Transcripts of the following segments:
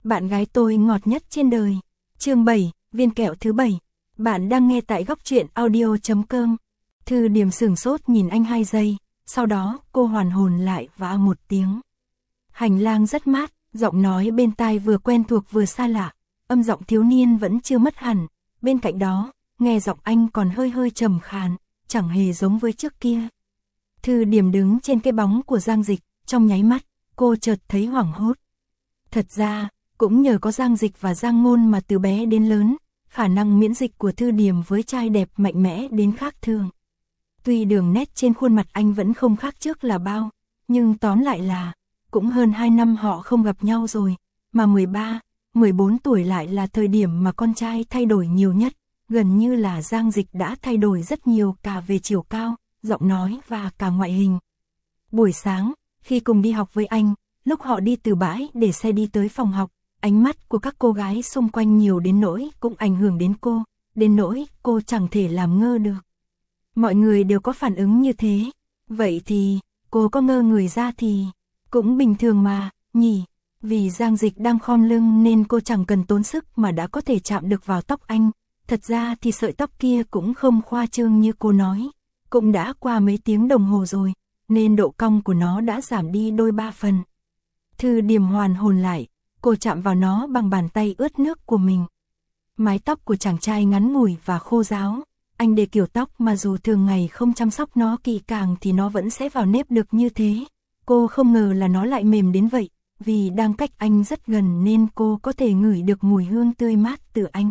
bạn gái tôi ngọt nhất trên đời. Chương 7, viên kẹo thứ 7. Bạn đang nghe tại góc truyện audio.com. Thư Điềm sửng sốt nhìn anh 2 giây, sau đó cô hoàn hồn lại và một tiếng. Hành lang rất mát, giọng nói bên tai vừa quen thuộc vừa xa lạ, âm giọng thiếu niên vẫn chưa mất hẳn, bên cạnh đó, nghe giọng anh còn hơi hơi trầm khàn, chẳng hề giống với trước kia. Thư Điềm đứng trên cái bóng của Giang Dịch, trong nháy mắt, cô chợt thấy hoảng hốt. Thật ra, cũng nhờ có Giang Dịch và Giang Ngôn mà từ bé đến lớn, khả năng miễn dịch của Thư Điềm với trai đẹp mạnh mẽ đến khác thường. Tuy đường nét trên khuôn mặt anh vẫn không khác trước là bao, nhưng tóm lại là, cũng hơn 2 năm họ không gặp nhau rồi, mà 13, 14 tuổi lại là thời điểm mà con trai thay đổi nhiều nhất, gần như là Giang Dịch đã thay đổi rất nhiều cả về chiều cao, giọng nói và cả ngoại hình. Buổi sáng, khi cùng đi học với anh, lúc họ đi từ bãi để xe đi tới phòng học, ánh mắt của các cô gái xung quanh nhiều đến nỗi cũng ảnh hưởng đến cô, đến nỗi cô chẳng thể làm ngơ được. Mọi người đều có phản ứng như thế, vậy thì, cô có ngơ người ra thì, cũng bình thường mà, nhỉ, vì Giang Dịch đang khom lưng nên cô chẳng cần tốn sức mà đã có thể chạm được vào tóc anh, thật ra thì sợi tóc kia cũng không khoa trương như cô nói, cũng đã qua mấy tiếng đồng hồ rồi, nên độ cong của nó đã giảm đi đôi 3 phần. Thư Điềm hoàn hồn lại, cô chạm vào nó bằng bàn tay ướt nước của mình. Mái tóc của chàng trai ngắn ngủi và khô ráo, anh để kiểu tóc mà dù thường ngày không chăm sóc nó kỹ càng thì nó vẫn sẽ vào nếp được như thế. Cô không ngờ là nó lại mềm đến vậy, vì đang cách anh rất gần nên cô có thể ngửi được mùi hương tươi mát từ anh.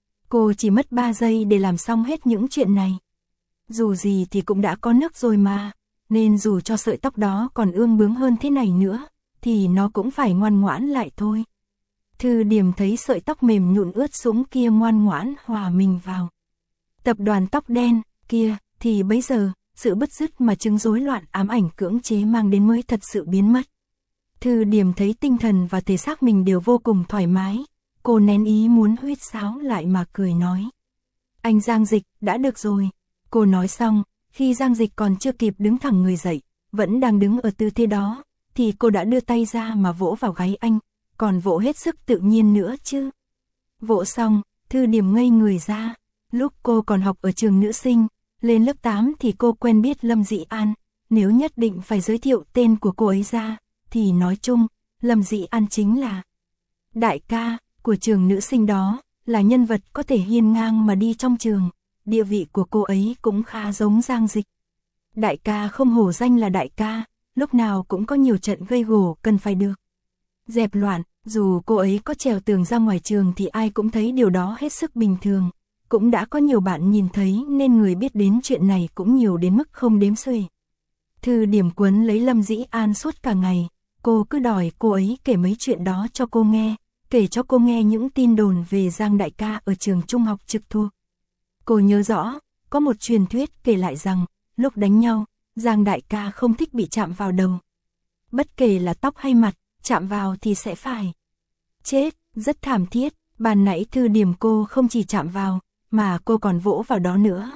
Cô chỉ mất 3 giây để làm xong hết những chuyện này. Dù gì thì cũng đã có nước rồi mà, nên dù cho sợi tóc đó còn ương bướng hơn thế này nữa, thì nó cũng phải ngoan ngoãn lại thôi. Thư Điềm thấy sợi tóc mềm nhũn ướt sũng kia ngoan ngoãn hòa mình vào. Tập đoàn tóc đen kia thì bấy giờ, sự bứt rứt mà chứng rối loạn ám ảnh cưỡng chế mang đến mới thật sự biến mất. Thư Điềm thấy tinh thần và thể xác mình đều vô cùng thoải mái, cô nén ý muốn huýt sáo lại mà cười nói. Anh Giang Dịch, đã được rồi. Cô nói xong, khi Giang Dịch còn chưa kịp đứng thẳng người dậy, vẫn đang đứng ở tư thế đó, thì cô đã đưa tay ra mà vỗ vào gáy anh, còn vỗ hết sức tự nhiên nữa chứ. Vỗ xong, Thư Điềm ngây người ra, lúc cô còn học ở trường nữ sinh, lên lớp 8 thì cô quen biết Lâm Dị An, nếu nhất định phải giới thiệu tên của cô ấy ra, thì nói chung, Lâm Dị An chính là đại ca của trường nữ sinh đó, là nhân vật có thể hiên ngang mà đi trong trường, địa vị của cô ấy cũng khá giống Giang Dịch. Đại ca không hổ danh là đại ca, lúc nào cũng có nhiều trận gây gổ cần phải được dẹp loạn, dù cô ấy có trèo tường ra ngoài trường thì ai cũng thấy điều đó hết sức bình thường. Cũng đã có nhiều bạn nhìn thấy nên người biết đến chuyện này cũng nhiều đến mức không đếm xuể. Thư Điềm quấn lấy Lâm Dĩ An suốt cả ngày, cô cứ đòi cô ấy kể mấy chuyện đó cho cô nghe, kể cho cô nghe những tin đồn về Giang đại ca ở trường trung học trực thuộc. Cô nhớ rõ, có một truyền thuyết kể lại rằng, lúc đánh nhau, Giang đại ca không thích bị chạm vào đầu. Bất kể là tóc hay mặt, chạm vào thì sẽ phải chết, rất thảm thiết. Ban nãy Thư Điềm cô không chỉ chạm vào, mà cô còn vỗ vào đó nữa.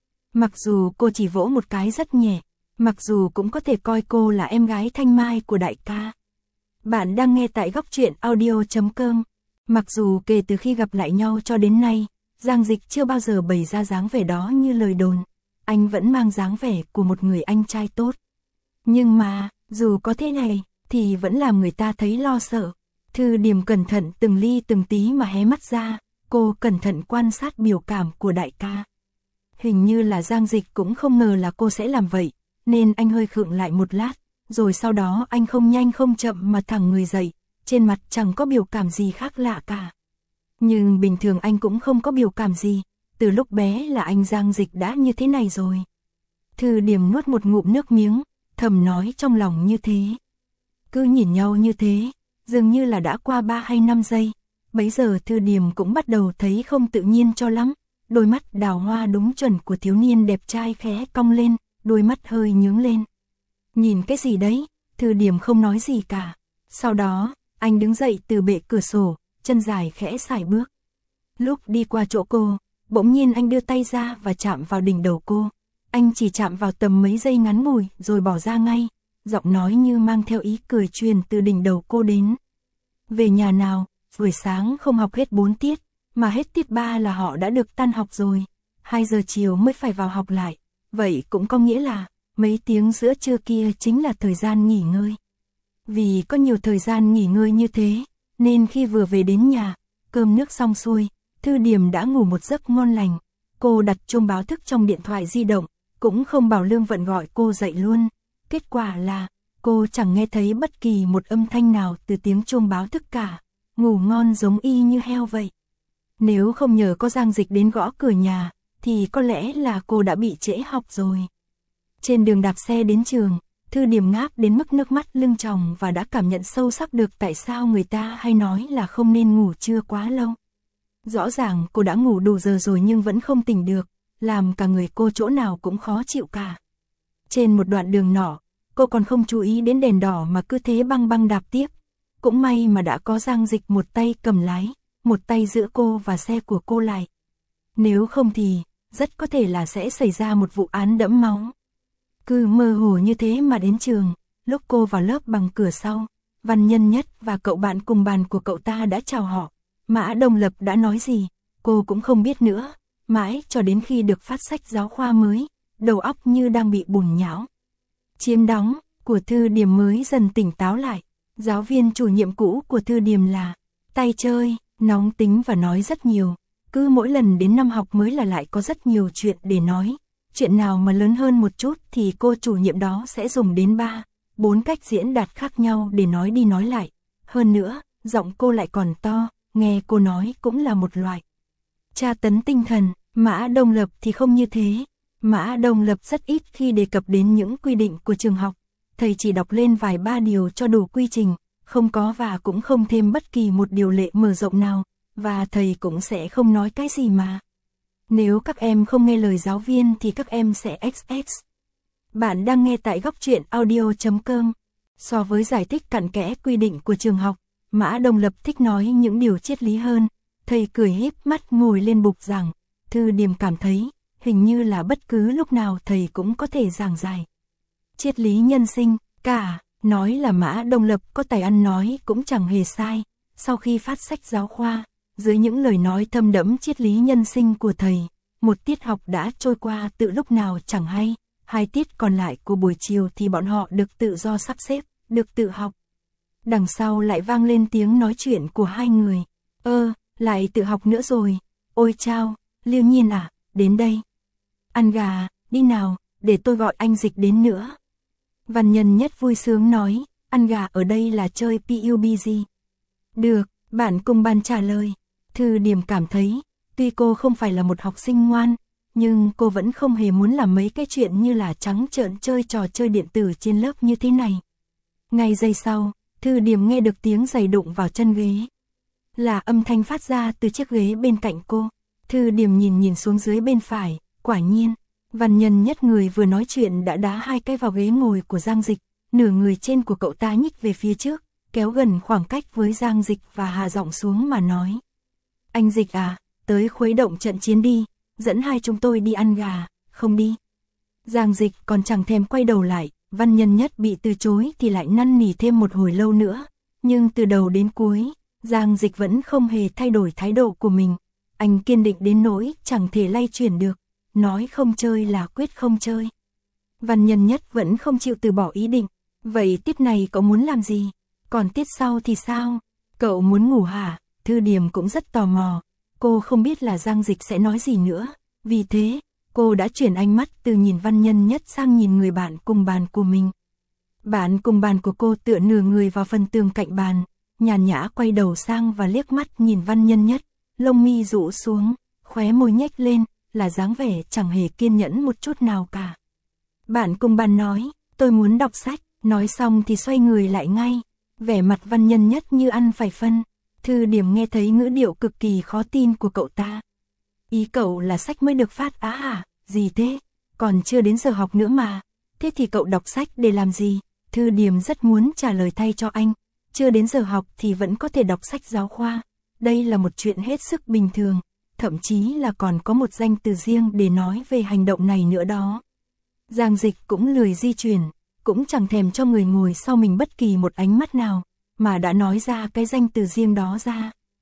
Mặc dù cô chỉ vỗ một cái rất nhẹ, mặc dù cũng có thể coi cô là em gái thanh mai của đại ca. Bạn đang nghe tại góc truyện audio.com. Mặc dù kể từ khi gặp lại nhau cho đến nay, Giang Dịch chưa bao giờ bày ra dáng vẻ đó như lời đồn. Anh vẫn mang dáng vẻ của một người anh trai tốt. Nhưng mà, dù có thế này, thì vẫn làm người ta thấy lo sợ. Thư Điềm cẩn thận từng ly từng tí mà hé mắt ra, cô cẩn thận quan sát biểu cảm của đại ca. Hình như là Giang Dịch cũng không ngờ là cô sẽ làm vậy, nên anh hơi khựng lại một lát, rồi sau đó anh không nhanh không chậm mà thẳng người dậy, trên mặt chẳng có biểu cảm gì khác lạ cả. Nhưng bình thường anh cũng không có biểu cảm gì, từ lúc bé là anh Giang Dịch đã như thế này rồi. Thư Điềm nuốt một ngụm nước miếng, thầm nói trong lòng như thế. Cứ nhìn nhau như thế, dường như là đã qua 3 hay 5 giây, bấy giờ Thư Điềm cũng bắt đầu thấy không tự nhiên cho lắm, đôi mắt đào hoa đúng chuẩn của thiếu niên đẹp trai khẽ cong lên, đôi mắt hơi nhướng lên. Nhìn cái gì đấy? Thư Điềm không nói gì cả. Sau đó, anh đứng dậy từ bệ cửa sổ, chân dài khẽ sải bước. Lúc đi qua chỗ cô, bỗng nhiên anh đưa tay ra và chạm vào đỉnh đầu cô. Anh chỉ chạm vào tầm mấy giây ngắn ngủi rồi bỏ ra ngay, giọng nói như mang theo ý cười truyền từ đỉnh đầu cô đến. Về nhà nào, buổi sáng không học hết 4 tiết, mà hết tiết 3 là họ đã được tan học rồi, 2 giờ chiều mới phải vào học lại, vậy cũng có nghĩa là mấy tiếng giữa trưa kia chính là thời gian nghỉ ngơi. Vì có nhiều thời gian nghỉ ngơi như thế, nên khi vừa về đến nhà, cơm nước xong xuôi, Thư Điềm đã ngủ một giấc ngon lành. Cô đặt chuông báo thức trong điện thoại di động, cũng không bảo Lương Vận gọi cô dậy luôn. Kết quả là, cô chẳng nghe thấy bất kỳ một âm thanh nào từ tiếng chuông báo thức cả, ngủ ngon giống y như heo vậy. Nếu không nhờ có Giang Dịch đến gõ cửa nhà, thì có lẽ là cô đã bị trễ học rồi. Trên đường đạp xe đến trường, Thư Điềm ngáp đến mức nước mắt lưng tròng và đã cảm nhận sâu sắc được tại sao người ta hay nói là không nên ngủ trưa quá lâu. Rõ ràng cô đã ngủ đủ giờ rồi nhưng vẫn không tỉnh được, làm cả người cô chỗ nào cũng khó chịu cả. Trên một đoạn đường nọ, cô còn không chú ý đến đèn đỏ mà cứ thế băng băng đạp tiếp. Cũng may mà đã có Giang Dịch một tay cầm lái, một tay giữ cô và xe của cô lại. Nếu không thì, rất có thể là sẽ xảy ra một vụ án đẫm máu. Cứ mơ hồ như thế mà đến trường, lúc cô vào lớp bằng cửa sau, Văn Nhân Nhất và cậu bạn cùng bàn của cậu ta đã chào họ. Mã Đông Lập đã nói gì, cô cũng không biết nữa, mãi cho đến khi được phát sách giáo khoa mới, đầu óc như đang bị bùn nhão. Chiếm đóng của Thư Điềm mới dần tỉnh táo lại, giáo viên chủ nhiệm cũ của Thư Điềm là tay chơi, nóng tính và nói rất nhiều, cứ mỗi lần đến năm học mới là lại có rất nhiều chuyện để nói. Chuyện nào mà lớn hơn một chút thì cô chủ nhiệm đó sẽ dùng đến 3-4 cách diễn đạt khác nhau để nói đi nói lại. Hơn nữa, giọng cô lại còn to, nghe cô nói cũng là một loại tra tấn tinh thần. Mã Đông Lập thì không như thế. Mã Đông Lập rất ít khi đề cập đến những quy định của trường học. Thầy chỉ đọc lên vài ba điều cho đủ quy trình, không có và cũng không thêm bất kỳ một điều lệ mở rộng nào, và thầy cũng sẽ không nói cái gì mà. Nếu các em không nghe lời giáo viên thì các em sẽ XX. Bạn đang nghe tại góc truyện audio.com. So với giải thích cặn kẽ quy định của trường học, Mã Đông Lập thích nói những điều triết lý hơn. Thầy cười híp mắt ngồi lên bục giảng. Thư Điềm cảm thấy, hình như là bất cứ lúc nào thầy cũng có thể giảng giải triết lý nhân sinh, cả. Nói là Mã Đông Lập có tài ăn nói cũng chẳng hề sai. Sau khi phát sách giáo khoa, dưới những lời nói thâm đẫm triết lý nhân sinh của thầy, một tiết học đã trôi qua tự lúc nào chẳng hay, 2 tiết còn lại của buổi chiều thì bọn họ được tự do sắp xếp, được tự học. Đằng sau lại vang lên tiếng nói chuyện của hai người. Lại tự học nữa rồi. Ôi chao, Liêu Nhiên à, đến đây. Ăn gà, đi nào, để tôi gọi anh Dịch đến nữa. Văn Nhân Nhất vui sướng nói, ăn gà ở đây là chơi PUBG. Được, bạn cùng bàn trả lời. Thư Điềm cảm thấy, tuy cô không phải là một học sinh ngoan, nhưng cô vẫn không hề muốn làm mấy cái chuyện như là trắng trợn chơi trò chơi điện tử trên lớp như thế này. Ngay giây sau, Thư Điềm nghe được tiếng giày đụng vào chân ghế. Là âm thanh phát ra từ chiếc ghế bên cạnh cô. Thư Điềm nhìn xuống dưới bên phải, quả nhiên, Văn Nhân Nhất người vừa nói chuyện đã đá 2 cái vào ghế ngồi của Giang Dịch, nửa người trên của cậu ta nhích về phía trước, kéo gần khoảng cách với Giang Dịch và hạ giọng xuống mà nói. Anh Dịch à, tới khuấy động trận chiến đi, dẫn hai chúng tôi đi ăn gà, không đi. Giang Dịch còn chẳng thèm quay đầu lại, Văn Nhân Nhất bị từ chối thì lại năn nỉ thêm một hồi lâu nữa, nhưng từ đầu đến cuối, Giang Dịch vẫn không hề thay đổi thái độ của mình. Anh kiên định đến nỗi chẳng thể lay chuyển được, nói không chơi là quyết không chơi. Văn Nhân Nhất vẫn không chịu từ bỏ ý định, vậy tiết này cậu muốn làm gì? Còn tiết sau thì sao? Cậu muốn ngủ hả? Thư Điềm cũng rất tò mò, cô không biết là Giang Dịch sẽ nói gì nữa, vì thế, cô đã chuyển ánh mắt từ nhìn Văn Nhân Nhất sang nhìn người bạn cùng bàn của mình. Bạn cùng bàn của cô tựa nửa người vào phần tường cạnh bàn, nhàn nhã quay đầu sang và liếc mắt nhìn Văn Nhân Nhất, lông mi rũ xuống, khóe môi nhếch lên, là dáng vẻ chẳng hề kiên nhẫn một chút nào cả. Bạn cùng bàn nói, tôi muốn đọc sách, nói xong thì xoay người lại ngay, vẻ mặt Văn Nhân Nhất như ăn phải phân. Thư Điềm nghe thấy ngữ điệu cực kỳ khó tin của cậu ta. Ý cậu là sách mới được phát á hả? Gì thế? Còn chưa đến giờ học nữa mà. Thế thì cậu đọc sách để làm gì? Thư Điềm rất muốn trả lời thay cho anh. Chưa đến giờ học thì vẫn có thể đọc sách giáo khoa. Đây là một chuyện hết sức bình thường. Thậm chí là còn có một danh từ riêng để nói về hành động này nữa đó. Giang Dịch cũng lười di chuyển, cũng chẳng thèm cho người ngồi sau mình bất kỳ một ánh mắt nào, mà đã nói ra cái danh từ riêng đó ra.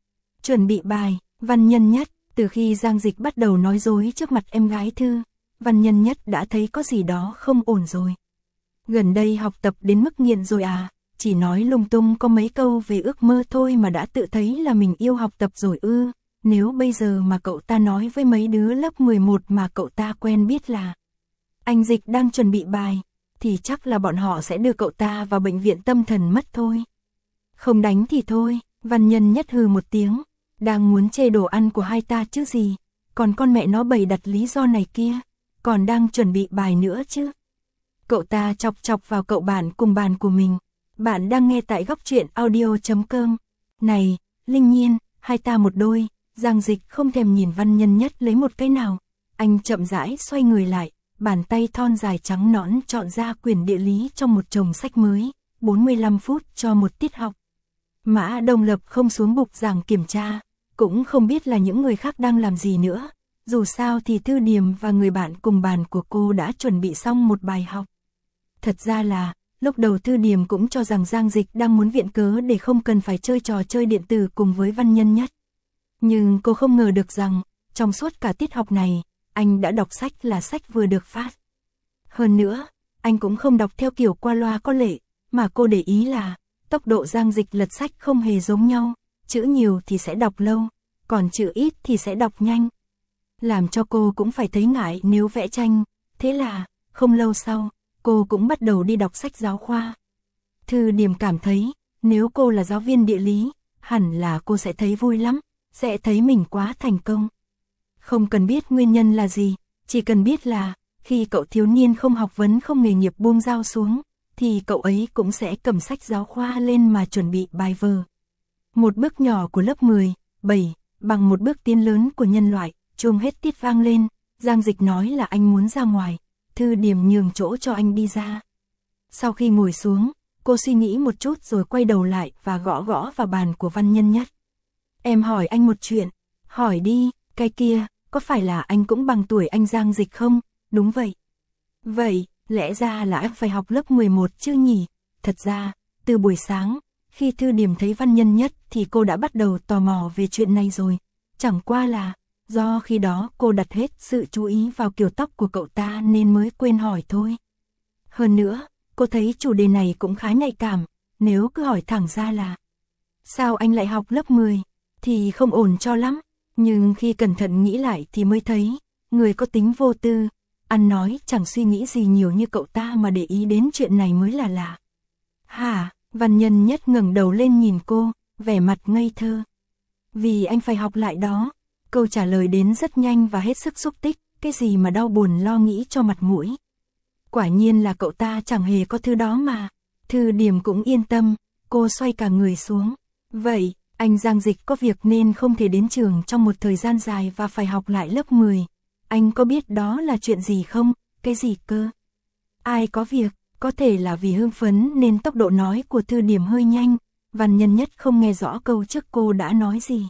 Chuẩn bị bài, Văn Nhân Nhất, từ khi Giang Dịch bắt đầu nói dối trước mặt em gái Thư, Văn Nhân Nhất đã thấy có gì đó không ổn rồi. Gần đây học tập đến mức nghiện rồi à, chỉ nói lung tung có mấy câu về ước mơ thôi mà đã tự thấy là mình yêu học tập rồi ư. Nếu bây giờ mà cậu ta nói với mấy đứa lớp 11 mà cậu ta quen biết là anh Dịch đang chuẩn bị bài, thì chắc là bọn họ sẽ đưa cậu ta vào bệnh viện tâm thần mất thôi. Không đánh thì thôi, Văn Nhân Nhất hừ một tiếng, đang muốn chê đồ ăn của hai ta chứ gì, còn con mẹ nó bày đặt lý do này kia, còn đang chuẩn bị bài nữa chứ. Cậu ta chọc chọc vào cậu bạn cùng bàn của mình. Bạn đang nghe tại góc truyện audio.com. Này, Linh Nhiên, hai ta một đôi. Giang Dịch không thèm nhìn Văn Nhân Nhất lấy một cái nào. Anh chậm rãi xoay người lại, bàn tay thon dài trắng nõn chọn ra quyển địa lý trong một chồng sách mới, 45 phút cho một tiết học. Mã Đông Lập không xuống bục giảng kiểm tra, cũng không biết là những người khác đang làm gì nữa. Dù sao thì Thư Điềm và người bạn cùng bàn của cô đã chuẩn bị xong một bài học. Thật ra là, lúc đầu Thư Điềm cũng cho rằng Giang Dịch đang muốn viện cớ để không cần phải chơi trò chơi điện tử cùng với Văn Nhân Nhất. Nhưng cô không ngờ được rằng, trong suốt cả tiết học này, anh đã đọc sách là sách vừa được phát. Hơn nữa, anh cũng không đọc theo kiểu qua loa có lệ, mà cô để ý là, tốc độ Giang Dịch lật sách không hề giống nhau, chữ nhiều thì sẽ đọc lâu, còn chữ ít thì sẽ đọc nhanh. Làm cho cô cũng phải thấy ngại nếu vẽ tranh, thế là, không lâu sau, cô cũng bắt đầu đi đọc sách giáo khoa. Thư Điềm cảm thấy, nếu cô là giáo viên địa lý, hẳn là cô sẽ thấy vui lắm, sẽ thấy mình quá thành công. Không cần biết nguyên nhân là gì, chỉ cần biết là, khi cậu thiếu niên không học vấn không nghề nghiệp buông dao xuống, thì cậu ấy cũng sẽ cầm sách giáo khoa lên mà chuẩn bị bài vở. Một bước nhỏ của lớp 10, 7, bằng một bước tiến lớn của nhân loại, chuông hết tiết vang lên, Giang Dịch nói là anh muốn ra ngoài. Thư Điềm nhường chỗ cho anh đi ra. Sau khi ngồi xuống, cô suy nghĩ một chút rồi quay đầu lại và gõ gõ vào bàn của Văn Nhân Nhất. Em hỏi anh một chuyện. Hỏi đi, cái kia, có phải là anh cũng bằng tuổi anh Giang Dịch không? Đúng vậy. Vậy, lẽ ra là em phải học lớp 11 chứ nhỉ? Thật ra, từ buổi sáng, khi Thư Điềm thấy Văn Nhân Nhất thì cô đã bắt đầu tò mò về chuyện này rồi. Chẳng qua là, do khi đó cô đặt hết sự chú ý vào kiểu tóc của cậu ta nên mới quên hỏi thôi. Hơn nữa, cô thấy chủ đề này cũng khá nhạy cảm, nếu cứ hỏi thẳng ra là sao anh lại học lớp 10, thì không ổn cho lắm. Nhưng khi cẩn thận nghĩ lại thì mới thấy, người có tính vô tư, ăn nói chẳng suy nghĩ gì nhiều như cậu ta mà để ý đến chuyện này mới là lạ. Hả? Văn Nhân Nhất ngẩng đầu lên nhìn cô, vẻ mặt ngây thơ. Vì anh phải học lại đó. Câu trả lời đến rất nhanh và hết sức xúc tích, cái gì mà đau buồn lo nghĩ cho mặt mũi. Quả nhiên là cậu ta chẳng hề có thứ đó mà. Thư Điềm cũng yên tâm, cô xoay cả người xuống. Vậy, anh Giang Dịch có việc nên không thể đến trường trong một thời gian dài và phải học lại lớp 10. Anh có biết đó là chuyện gì không? Cái gì cơ? Ai có việc, có thể là vì hưng phấn nên tốc độ nói của Thư Điềm hơi nhanh. Văn Nhân Nhất không nghe rõ câu trước cô đã nói gì.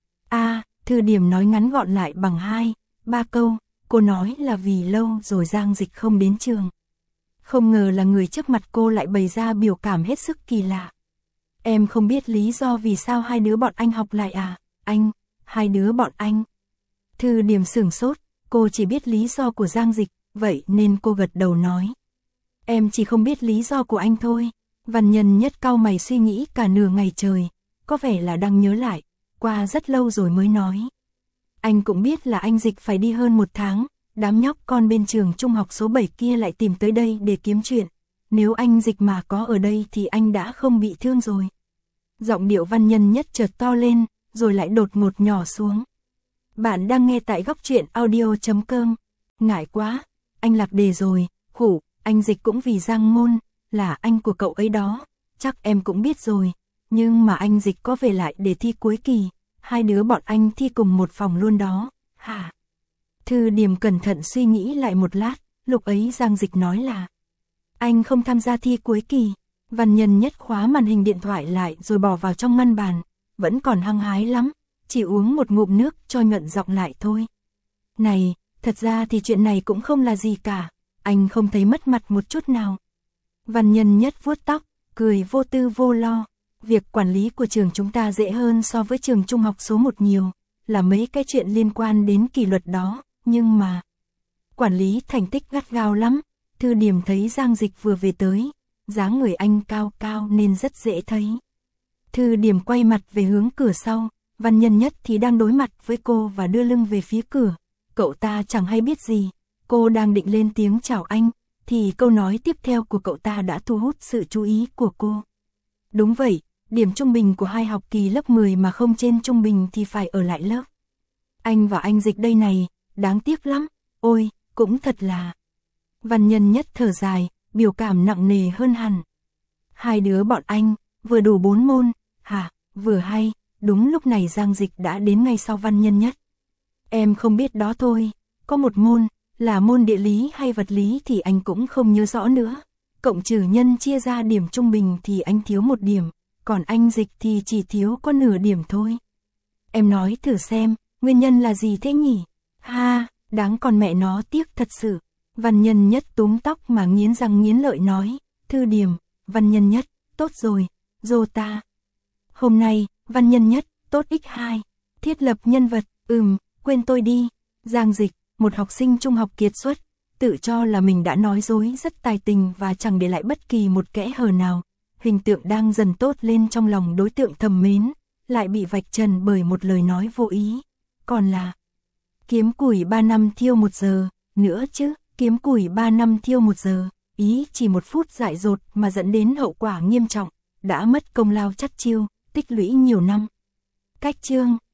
Thư Điềm nói ngắn gọn lại bằng 2-3 câu, cô nói là vì lâu rồi Giang Dịch không đến trường. Không ngờ là người trước mặt cô lại bày ra biểu cảm hết sức kỳ lạ. Em không biết lý do vì sao hai đứa bọn anh học lại à? Anh, hai đứa bọn anh. Thư Điềm sửng sốt, cô chỉ biết lý do của Giang Dịch, vậy nên cô gật đầu nói. Em chỉ không biết lý do của anh thôi. Văn Nhân Nhất cau mày suy nghĩ cả nửa ngày trời, có vẻ là đang nhớ lại. Qua rất lâu rồi mới nói. Anh cũng biết là anh Dịch phải đi hơn 1 tháng, đám nhóc con bên trường trung học số 7 kia lại tìm tới đây để kiếm chuyện. Nếu anh Dịch mà có ở đây thì anh đã không bị thương rồi. Giọng điệu Văn Nhân Nhất chợt to lên, rồi lại đột ngột nhỏ xuống. Bạn đang nghe tại góc truyện audio.com. Ngại quá, anh lạc đề rồi, khủ, anh Dịch cũng vì Giang Ngôn, là anh của cậu ấy đó, chắc em cũng biết rồi. Nhưng mà anh Dịch có về lại để thi cuối kỳ, hai đứa bọn anh thi cùng một phòng luôn đó, hả? Thư Điềm cẩn thận suy nghĩ lại một lát, lúc ấy Giang Dịch nói là anh không tham gia thi cuối kỳ. Văn Nhân Nhất khóa màn hình điện thoại lại rồi bỏ vào trong ngăn bàn, vẫn còn hăng hái lắm, chỉ uống một ngụm nước cho nhuận giọng lại thôi. Này, thật ra thì chuyện này cũng không là gì cả, anh không thấy mất mặt một chút nào. Văn Nhân Nhất vuốt tóc, cười vô tư vô lo. Việc quản lý của trường chúng ta dễ hơn so với trường trung học số 1 nhiều, là mấy cái chuyện liên quan đến kỷ luật đó, nhưng mà quản lý thành tích gắt gao lắm. Thư Điểm thấy Giang Dịch vừa về tới, dáng người anh cao cao nên rất dễ thấy. Thư Điểm quay mặt về hướng cửa sau, Văn Nhân Nhất thì đang đối mặt với cô và đưa lưng về phía cửa. Cậu ta chẳng hay biết gì, cô đang định lên tiếng chào anh, thì câu nói tiếp theo của cậu ta đã thu hút sự chú ý của cô. Đúng vậy, điểm trung bình của 2 học kỳ lớp 10 mà không trên trung bình thì phải ở lại lớp. Anh và anh Dịch đây này, đáng tiếc lắm, ôi, cũng thật là. Văn Nhân Nhất thở dài, biểu cảm nặng nề hơn hẳn. Hai đứa bọn anh, vừa đủ 4 môn, hả, vừa hay, đúng lúc này Giang Dịch đã đến ngay sau Văn Nhân Nhất. Em không biết đó thôi, có một môn, là môn địa lý hay vật lý thì anh cũng không nhớ rõ nữa. Cộng trừ nhân chia ra điểm trung bình thì anh thiếu 1 điểm, còn anh Dịch thì chỉ thiếu có nửa điểm thôi. Em nói thử xem, nguyên nhân là gì thế nhỉ? Ha, đáng còn mẹ nó tiếc thật sự. Văn Nhân Nhất túm tóc mà nghiến răng nghiến lợi nói, Thư Điểm, Văn Nhân Nhất, tốt rồi, ta. Hôm nay, Văn Nhân Nhất, tốt x2, thiết lập nhân vật, quên tôi đi. Giang Dịch, một học sinh trung học kiệt xuất, tự cho là mình đã nói dối rất tài tình và chẳng để lại bất kỳ một kẽ hở nào. Hình tượng đang dần tốt lên trong lòng đối tượng thầm mến, lại bị vạch trần bởi một lời nói vô ý. Còn là, kiếm củi 3 năm thiêu 1 giờ, nữa chứ, kiếm củi 3 năm thiêu 1 giờ, ý chỉ 1 phút dại dột mà dẫn đến hậu quả nghiêm trọng, đã mất công lao chắt chiêu, tích lũy nhiều năm. Cách chương